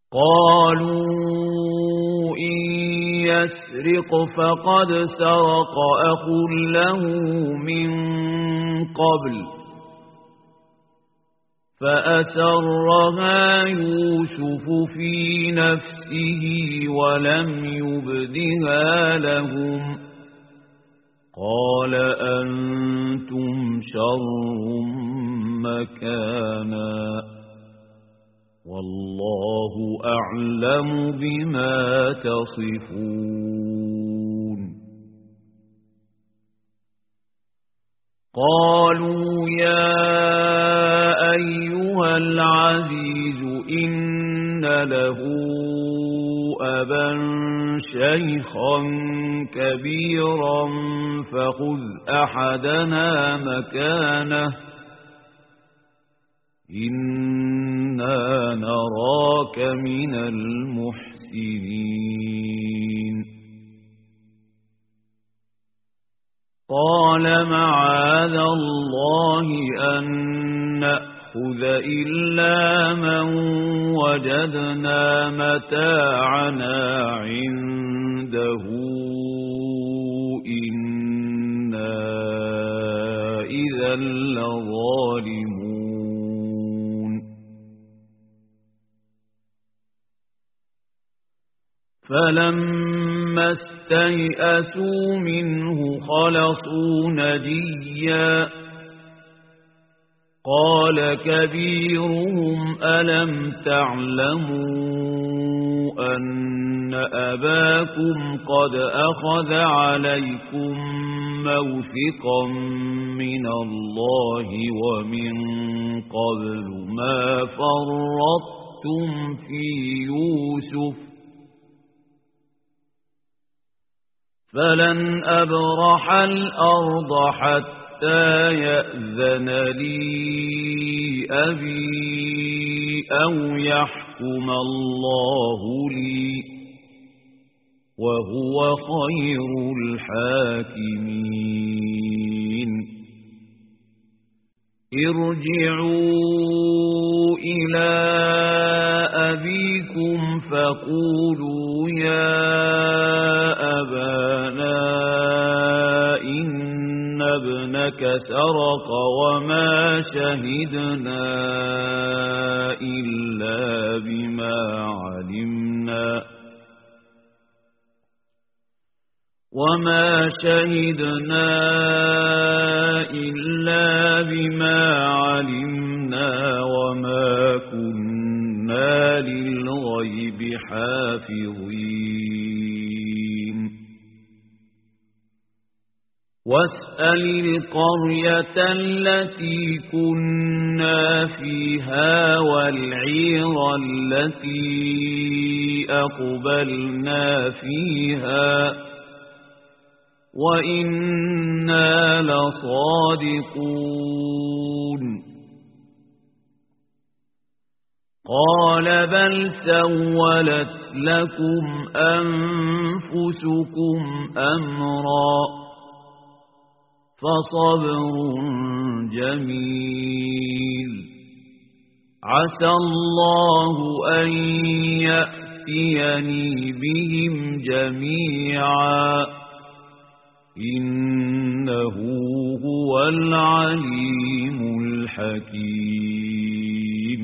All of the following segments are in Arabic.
قالوا إن يسرق فقد سرق أخ له من قبل فأسرها يوسف في نفسه ولم يبدها لهم قال أنتم شر مكانا والله أعلم بما تصفون قالوا يا أيها العزيز إن له أبا شيخا كبيرا فخذ أحدنا مكانه إنا نراك من المحسنين قال معاذ الله أن نأخذ إلا من وجدنا متاعنا عنده إنا إذا لظالمون فلما استيئسوا منه خلصوا نجيا قال كبيرهم ألم تعلموا أن أباكم قد أخذ عليكم موثقا من الله ومن قبل ما فرطتم في يوسف فلن أبرح الأرض حتى يأذن لي أبي أو يحكم الله لي وهو خير الحاكمين ارجعوا إلى أبيكم فقولوا يا أبانا إن ابنك سرق وما شهدنا إلا بما علمنا وما كنا للغيب حافظين واسأل القرية التي كنا فيها والعير التي أقبلنا فيها وإنا لصادقون قال بل سولت لكم أنفسكم أمرا فصبر جميل عسى الله أن يأتيني بهم جميعا إنه هو العليم الحكيم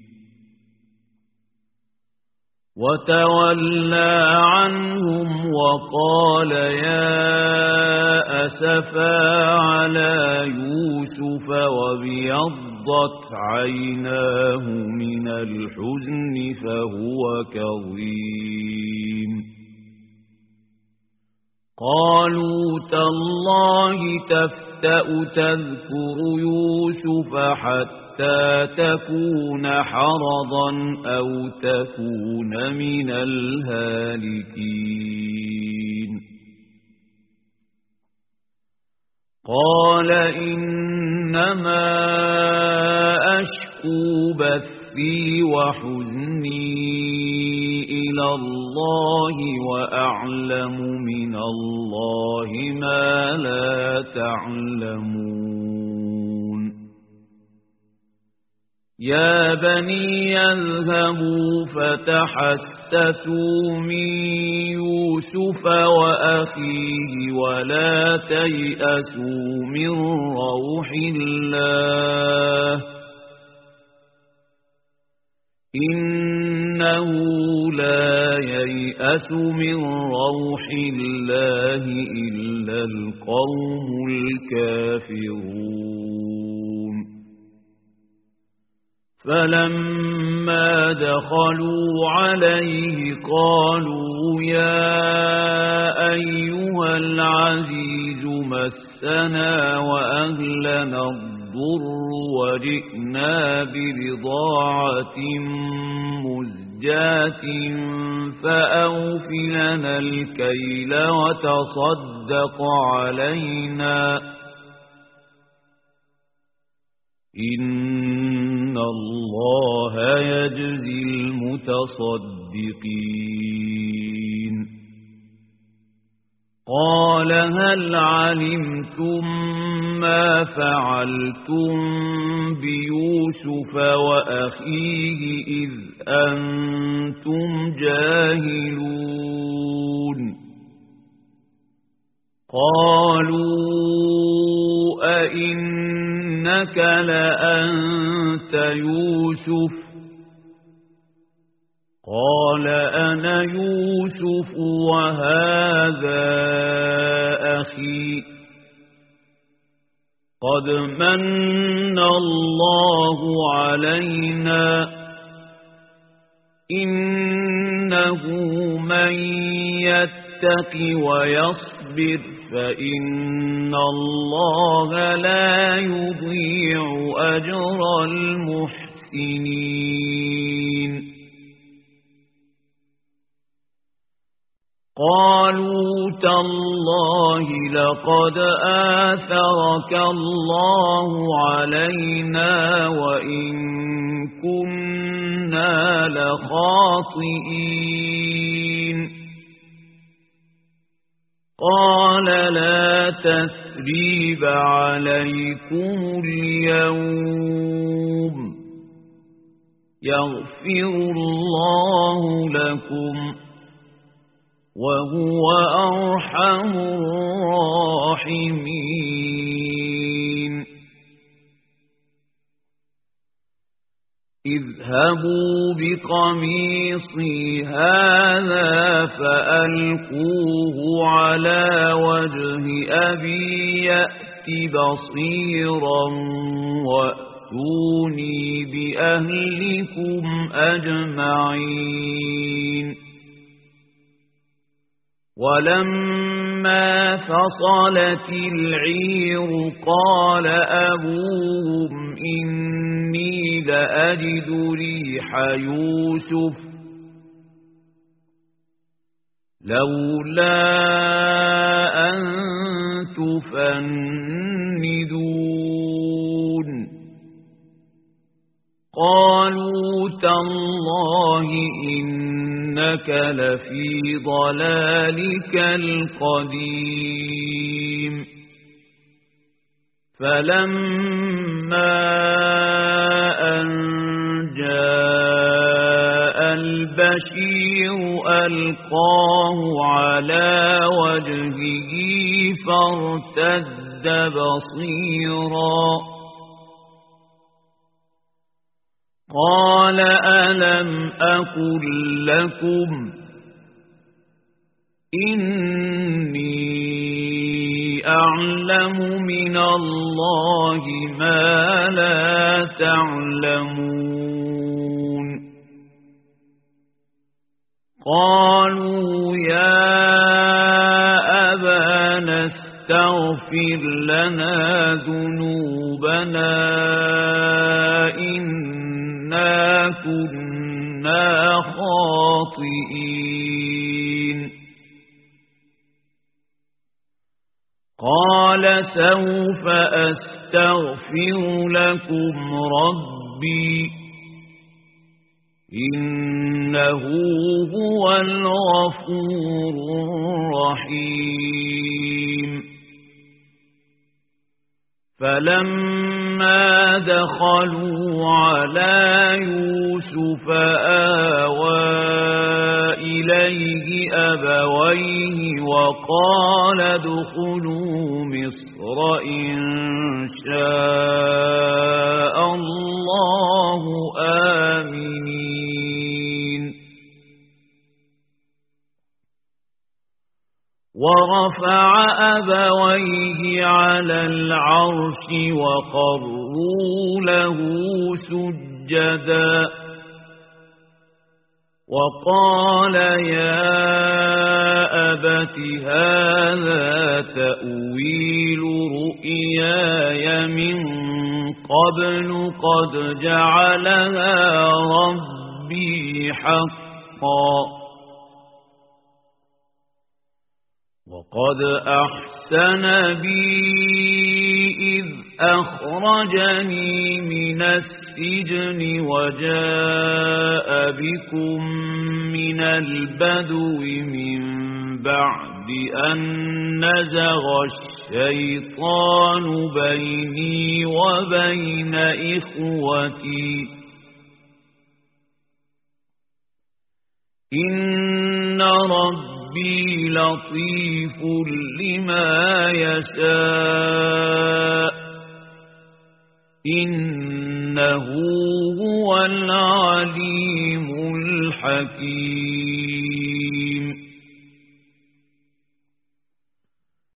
وتولى عنهم وقال يا أسفا على يوسف وابيضت عيناه من الحزن فهو كظيم قالوا تالله تفتأ تذكر يوسف حتى تكون حرضا أو تكون من الهالكين قال إنما أشكو بثي وحزني إلى الله وأعلم من الله ما لا تعلمون يا بني اذهبوا فتحسسوا من يوسف وأخيه ولا تيأسوا من روح الله إنه لا ييأس من روح الله إلا القوم الكافرون فلما دخلوا عليه قالوا يا أيها العزيز مسنا وأهلنا الضر وجئنا برضاعة مزجاة فأوفلنا الكيل وتصدق علينا إن الله يجزي المتصدقين قال هل علمتم ما فعلتم بيوسف وأخيه إذ أنتم جاهلون قالوا أئنك لأنت يوسف قال أنا يوسف وهذا أخي قد من الله علينا إنه من يتق ويصبر فإن الله لا يضيع أجر المحسنين قالوا تالله لقد آثرك الله علينا وإن كنا لخاطئين قال لا تثريب عليكم اليوم يغفر الله لكم وهو أرحم الراحمين اذهبوا بقميصي هذا فألقوه على وجه أبي يأت بصيرا وأتوني بأهلكم أجمعين ولما فصلت العير قال أبوهم إني لأجد ريح يوسف لولا أن تفندون قالوا تالله إنك لفي ضلالك القديم فلما أن جاء البشير ألقاه على وجهه فارتد بصيرا قال ألم أقل لكم إني أعلم من الله ما لا تعلمون قالوا يا أبانا استغفر لنا ذنوبنا إنا كنا خاطئين قال سوف أستغفر لكم ربي إنه هو الغفور الرحيم فلما فلما دخلوا على يوسف آوى إليه أبويه وقال ادخلوا مصر إن شاء الله آمنين ورفع أبويه على العرش وقروا له سجدا وقال يا أبت هذا تأويل رؤياي من قبل قد جعلها ربي حقا وقد أحسن بي إذ أخرجني من السجن وجاء بكم من البدو من بعد أن نزغ الشيطان بيني وبين إخوتي إن ربي لطيف لما يشاء إنه هو العليم الحكيم